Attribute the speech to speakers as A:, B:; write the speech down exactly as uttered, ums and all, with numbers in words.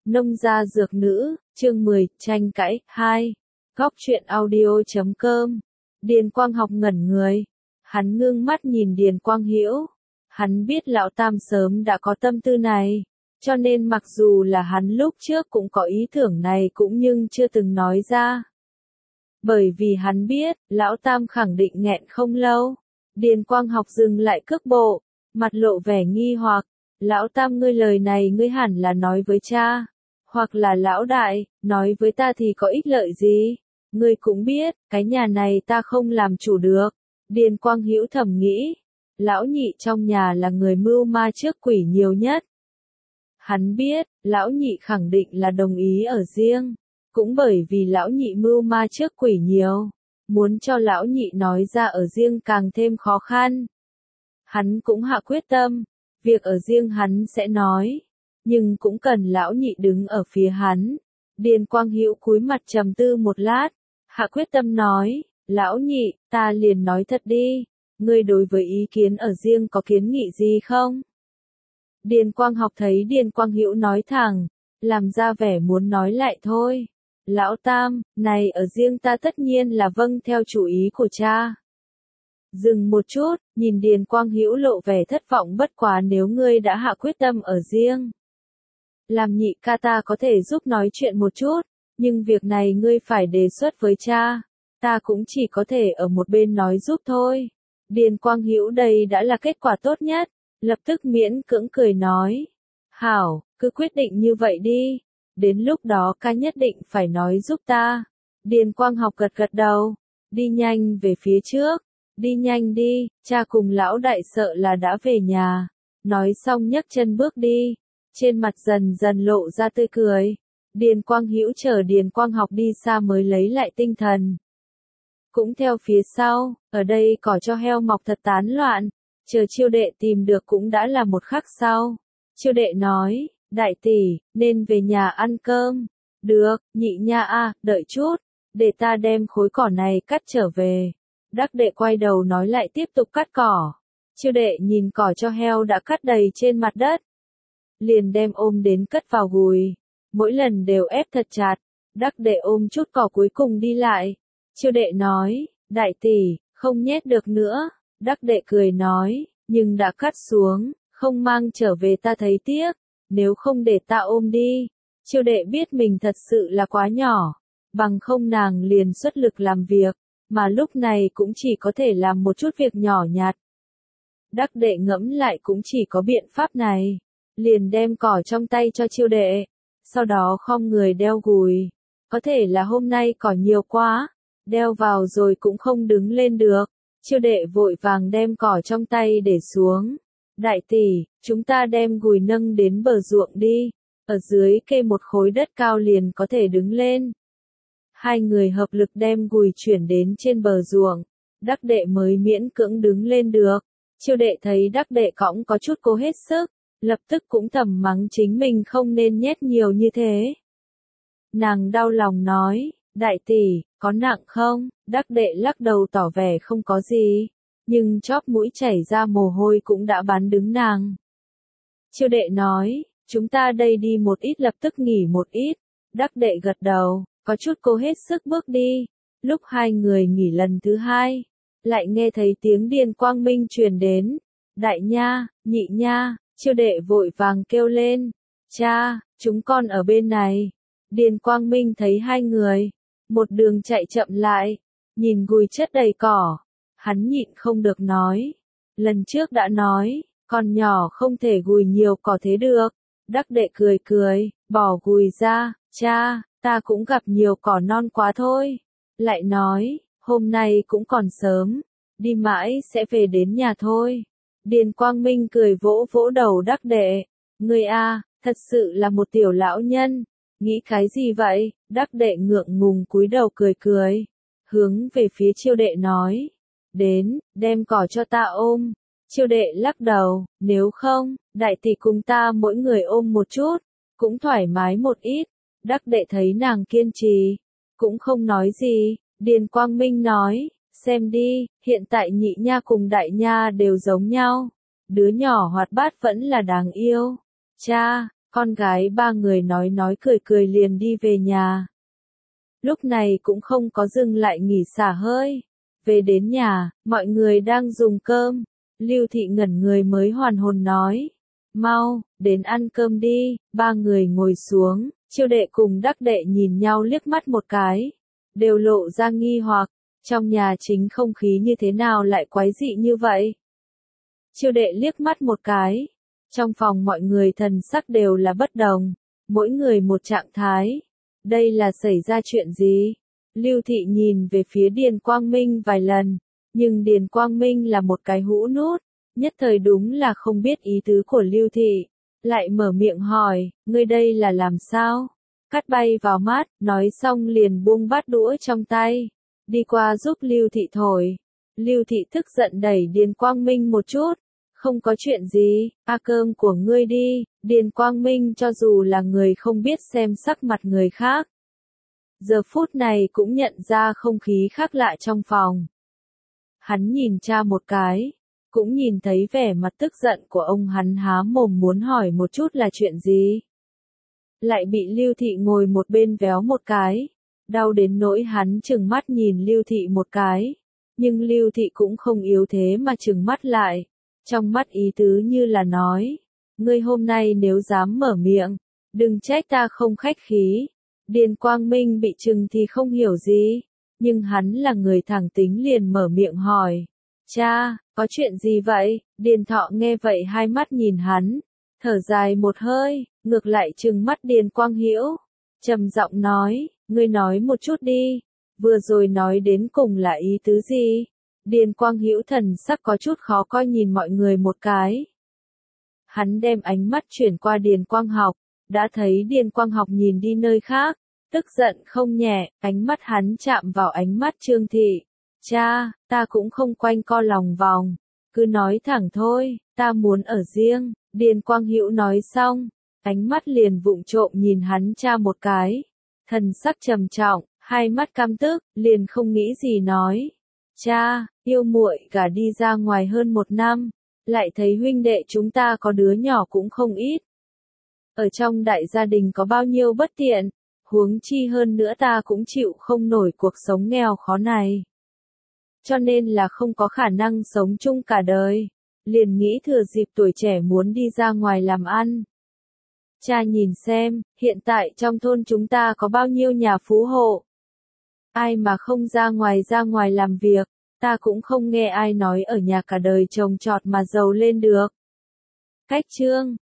A: Nông gia dược nữ, chương mười, tranh cãi, hai. Góc truyện audio chấm com. Điền Quang Học ngẩn người. Hắn ngưng mắt nhìn Điền Quang Hữu. Hắn biết lão tam sớm đã có tâm tư này. Cho nên mặc dù là hắn lúc trước cũng có ý tưởng này cũng nhưng chưa từng nói ra. Bởi vì hắn biết, lão tam khẳng định nghẹn không lâu. Điền Quang Học dừng lại cước bộ, mặt lộ vẻ nghi hoặc. Lão tam ngươi lời này ngươi hẳn là nói với cha. Hoặc là lão đại, nói với ta thì có ích lợi gì? Ngươi cũng biết, cái nhà này ta không làm chủ được. Điền Quang Hữu thầm nghĩ. Lão nhị trong nhà là người mưu ma trước quỷ nhiều nhất. Hắn biết, lão nhị khẳng định là đồng ý ở riêng. Cũng bởi vì lão nhị mưu ma trước quỷ nhiều. Muốn cho lão nhị nói ra ở riêng càng thêm khó khăn. Hắn cũng hạ quyết tâm. Việc ở riêng hắn sẽ nói. Nhưng cũng cần lão nhị đứng ở phía hắn. Điền Quang Hữu cúi mặt trầm tư một lát. Hạ quyết tâm nói. Lão nhị, ta liền nói thật đi. Ngươi đối với ý kiến ở riêng có kiến nghị gì không? Điền Quang Học thấy Điền Quang Hữu nói thẳng. Làm ra vẻ muốn nói lại thôi. Lão tam, này ở riêng ta tất nhiên là vâng theo chủ ý của cha. Dừng một chút, nhìn Điền Quang Hữu lộ vẻ thất vọng bất quá nếu ngươi đã hạ quyết tâm ở riêng. Làm nhị ca ta có thể giúp nói chuyện một chút, nhưng việc này ngươi phải đề xuất với cha. Ta cũng chỉ có thể ở một bên nói giúp thôi. Điền Quang Hữu đây đã là kết quả tốt nhất, lập tức miễn cưỡng cười nói. Hảo, cứ quyết định như vậy đi. Đến lúc đó ca nhất định phải nói giúp ta. Điền Quang Học gật gật đầu. Đi nhanh về phía trước. Đi nhanh đi, cha cùng lão đại sợ là đã về nhà. Nói xong nhấc chân bước đi. Trên mặt dần dần lộ ra tươi cười. Điền Quang Hữu chờ Điền Quang Học đi xa mới lấy lại tinh thần. Cũng theo phía sau, ở đây cỏ cho heo mọc thật tán loạn. Chờ chiêu đệ tìm được cũng đã là một khắc sau. Chiêu đệ nói, đại tỷ, nên về nhà ăn cơm. Được, nhị nha a, đợi chút, để ta đem khối cỏ này cắt trở về. Đắc đệ quay đầu nói lại tiếp tục cắt cỏ. Chiêu đệ nhìn cỏ cho heo đã cắt đầy trên mặt đất. Liền đem ôm đến cất vào gùi. Mỗi lần đều ép thật chặt. Đắc đệ ôm chút cỏ cuối cùng đi lại. Chiêu đệ nói, đại tỷ, không nhét được nữa. Đắc đệ cười nói, nhưng đã cắt xuống, không mang trở về ta thấy tiếc. Nếu không để ta ôm đi. Chiêu đệ biết mình thật sự là quá nhỏ. Bằng không nàng liền xuất lực làm việc. Mà lúc này cũng chỉ có thể làm một chút việc nhỏ nhặt. Đắc đệ ngẫm lại cũng chỉ có biện pháp này. Liền đem cỏ trong tay cho chiêu đệ. Sau đó khom người đeo gùi. Có thể là hôm nay cỏ nhiều quá. Đeo vào rồi cũng không đứng lên được. Chiêu đệ vội vàng đem cỏ trong tay để xuống. Đại tỷ, chúng ta đem gùi nâng đến bờ ruộng đi. Ở dưới kê một khối đất cao liền có thể đứng lên. Hai người hợp lực đem gùi chuyển đến trên bờ ruộng. Đắc đệ mới miễn cưỡng đứng lên được. Chiêu đệ thấy đắc đệ cõng có chút cố hết sức. Lập tức cũng thầm mắng chính mình không nên nhét nhiều như thế. Nàng đau lòng nói, đại tỷ, có nặng không? Đắc đệ lắc đầu tỏ vẻ không có gì. Nhưng chóp mũi chảy ra mồ hôi cũng đã bán đứng nàng. Chiêu đệ nói, chúng ta đây đi một ít lập tức nghỉ một ít. Đắc đệ gật đầu, có chút cố hết sức bước đi. Lúc hai người nghỉ lần thứ hai, lại nghe thấy tiếng Điền Quang Minh truyền đến. Đại nha, nhị nha, chiêu đệ vội vàng kêu lên. Cha, chúng con ở bên này. Điền Quang Minh thấy hai người, một đường chạy chậm lại, nhìn gùi chất đầy cỏ. Hắn nhịn không được nói. Lần trước đã nói, con nhỏ không thể gùi nhiều cỏ thế được. Đắc đệ cười cười, bỏ gùi ra, cha, ta cũng gặp nhiều cỏ non quá thôi. Lại nói, hôm nay cũng còn sớm, đi mãi sẽ về đến nhà thôi. Điền Quang Minh cười vỗ vỗ đầu đắc đệ. Ngươi a, thật sự là một tiểu lão nhân. Nghĩ cái gì vậy? Đắc đệ ngượng ngùng cúi đầu cười cười. Hướng về phía chiêu đệ nói. Đến, đem cỏ cho ta ôm. Chiêu đệ lắc đầu, nếu không, đại tỷ cùng ta mỗi người ôm một chút, cũng thoải mái một ít. Đắc đệ thấy nàng kiên trì, cũng không nói gì. Điền Quang Minh nói, xem đi, hiện tại nhị nha cùng đại nha đều giống nhau. Đứa nhỏ hoạt bát vẫn là đáng yêu. Cha, Con gái ba người nói nói cười cười liền đi về nhà. Lúc này cũng không có dừng lại nghỉ xả hơi. Về đến nhà, mọi người đang dùng cơm. Lưu Thị ngẩn người mới hoàn hồn nói. Mau, đến ăn cơm đi. Ba người ngồi xuống, Chiêu đệ cùng Đắc đệ nhìn nhau liếc mắt một cái. Đều lộ ra nghi hoặc, trong nhà chính không khí như thế nào lại quái dị như vậy. Chiêu đệ liếc mắt một cái. Trong phòng mọi người thần sắc đều là bất đồng, mỗi người một trạng thái. Đây là xảy ra chuyện gì? Lưu Thị nhìn về phía Điền Quang Minh vài lần, nhưng Điền Quang Minh là một cái hũ nút, nhất thời đúng là không biết ý tứ của Lưu Thị, lại mở miệng hỏi, ngươi đây là làm sao? Cát bay vào mắt, nói xong liền buông bát đũa trong tay, đi qua giúp Lưu Thị thổi. Lưu Thị tức giận đẩy Điền Quang Minh một chút, không có chuyện gì, a cơm của ngươi đi. Điền Quang Minh cho dù là người không biết xem sắc mặt người khác, giờ phút này cũng nhận ra không khí khác lạ trong phòng. Hắn nhìn cha một cái, cũng nhìn thấy vẻ mặt tức giận của ông, hắn há mồm muốn hỏi một chút là chuyện gì. Lại bị Lưu Thị ngồi một bên véo một cái, đau đến nỗi hắn trừng mắt nhìn Lưu Thị một cái, nhưng Lưu Thị cũng không yếu thế mà trừng mắt lại, trong mắt ý tứ như là nói, ngươi hôm nay nếu dám mở miệng, đừng trách ta không khách khí. Điền Quang Minh bị trừng thì không hiểu gì, nhưng hắn là người thẳng tính liền mở miệng hỏi, cha, có chuyện gì vậy? Điền Thọ nghe vậy hai mắt nhìn hắn, thở dài một hơi, ngược lại trừng mắt Điền Quang Hữu, trầm giọng nói, ngươi nói một chút đi, vừa rồi nói đến cùng là ý tứ gì? Điền Quang Hữu thần sắc có chút khó coi nhìn mọi người một cái. Hắn đem ánh mắt chuyển qua Điền Quang Học, đã thấy Điền Quang Học nhìn đi nơi khác, tức giận không nhẹ, ánh mắt hắn chạm vào ánh mắt Trương Thị. Cha, ta cũng không quanh co lòng vòng, cứ nói thẳng thôi, ta muốn ở riêng. Điền Quang Hữu nói xong, ánh mắt liền vụng trộm nhìn hắn cha một cái, thần sắc trầm trọng, hai mắt căm tức, liền không nghĩ gì nói. Cha, yêu muội cả đi ra ngoài hơn một năm, lại thấy huynh đệ chúng ta có đứa nhỏ cũng không ít. Ở trong đại gia đình có bao nhiêu bất tiện, huống chi hơn nữa ta cũng chịu không nổi cuộc sống nghèo khó này. Cho nên là không có khả năng sống chung cả đời, liền nghĩ thừa dịp tuổi trẻ muốn đi ra ngoài làm ăn. Cha nhìn xem, hiện tại trong thôn chúng ta có bao nhiêu nhà phú hộ. Ai mà không ra ngoài ra ngoài làm việc, ta cũng không nghe ai nói ở nhà cả đời trồng trọt mà giàu lên được. Cách chương